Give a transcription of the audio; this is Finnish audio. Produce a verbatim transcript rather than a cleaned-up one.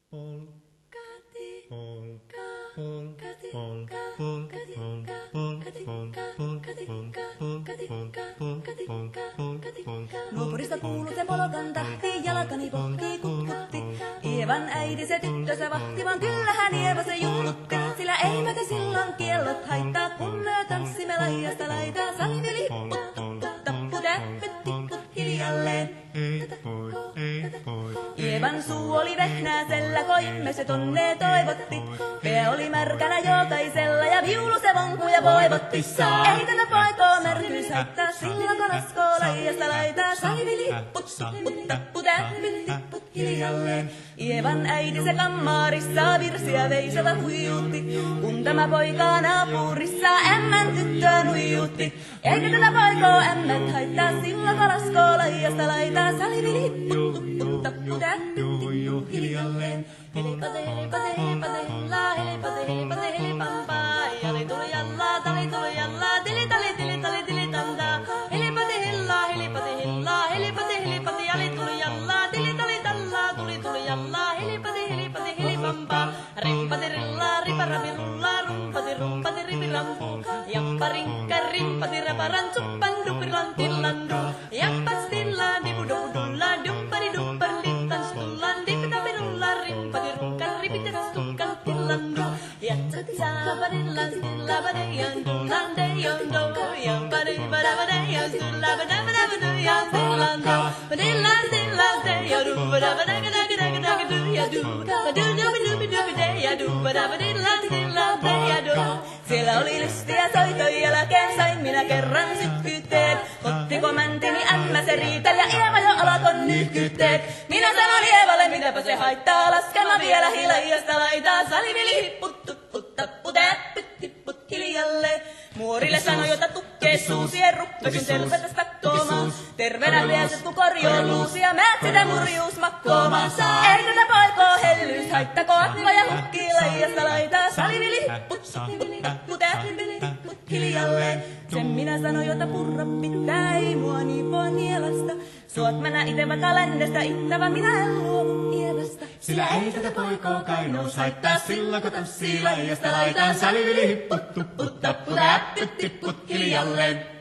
Nuopurista kuului se polokan tahti, jalkani pohkii kutkutti. Ievan äiti se tyttönsä vahti, vaan kyllähän Ieva se juhlutti. Sillä ei meitä silloin kiellot haittaa, kun me tanssimme laidasta laitaan. Saimme lipput, tupput, tapput, äppyt, tipput hiljalleen. Ievan suu oli vehnäisellä, koimme se tonne toivotti. Pää oli märkänä jokaisella ja viulu se vonkuja voivotti. Ei tätä poikoo märkyys haittaa, sillä kun askoo laidasta laitaan. Saimme lipput, tupput, tapput, äppyt, tipput hiljalleen. Ievan äiti se kammarissa virsiä veisata huijuutti. Kun tämä poika naapurissa ämmän tyttöön huijuutti. Eikä tätä poikoo ämmät haittaa, sillä kun askoo laidasta laitaan. Saimme lipput, tupput, tapput, äppyt, tipput hiljalleen. Helipate, helipate, helipate, hella, helipate, helipate, helipampaa. Jali tuli jallaa, tali tuli jallaa, tili tali tili tali tili tantaa. Helipate, hella, helipate, hella, helipate, helipate, jali tuli jallaa, tili tali tallaa, tuli tuli jallaa. Helipate, helipate, helipampaa. Rimpate, rillaa, riparapi, rullaa, rumpati, rumpati, ripirampu. Jappa, rinkka, rimpati, raparan, suppan, dupiran, tillandu. Jappa, stillaa, dipudupudullaa, duppari, duppari, littan, stullan, dipitapirullaa, rimpati, rukkan, ripita, stukkan, tillandu. Jatsatsaapadillan, stillabadayan, dullan, deyon, do. Yampadi, badabadayan, stillabadabadayan, stillando. Badillan, stillan, deyodu, badabadagadagadagadagadu, yadu. Badudubidubidubideya, du, badabadillan, stillan, deyadu. Siellä oli lystiä soitojen jälkeen, sain minä kerran sykkyytteen. Ottiko mäntini ämmä se riitel ja Ieva jo alakon nyhkytteet. Minä sanon Ievalle, mitäpä se haittaa, laskema vielä hilajasta laitaa. Salivili hipput, tupput, tapput, äppyt, tipput hiljalle. Muorille sanoi, jota tukkee suusien ruppesun tervetä stakkoomaan. Terveenä lieset kun korjoon luusia, määt sitä murjuus makkoomaan. Ei tätä poikoo hellyys haittako, atva ja hukkii laijasta laitaa. Salivili hipput, tupput, tapput, äppyt, tipput hiljalle. Sen minä sanoin, jota purra pitää, ei mua niin voi nielasta. Suot mennä ite vaikka ländestä ittävä, minä en luovu Ievasta. Sillä ei tätä poikoo kainous haittaa, silloin kun tanssii laijasta laitaan. Salivili hipput, tupput, tapput, äppyt, tipput hiljalleen.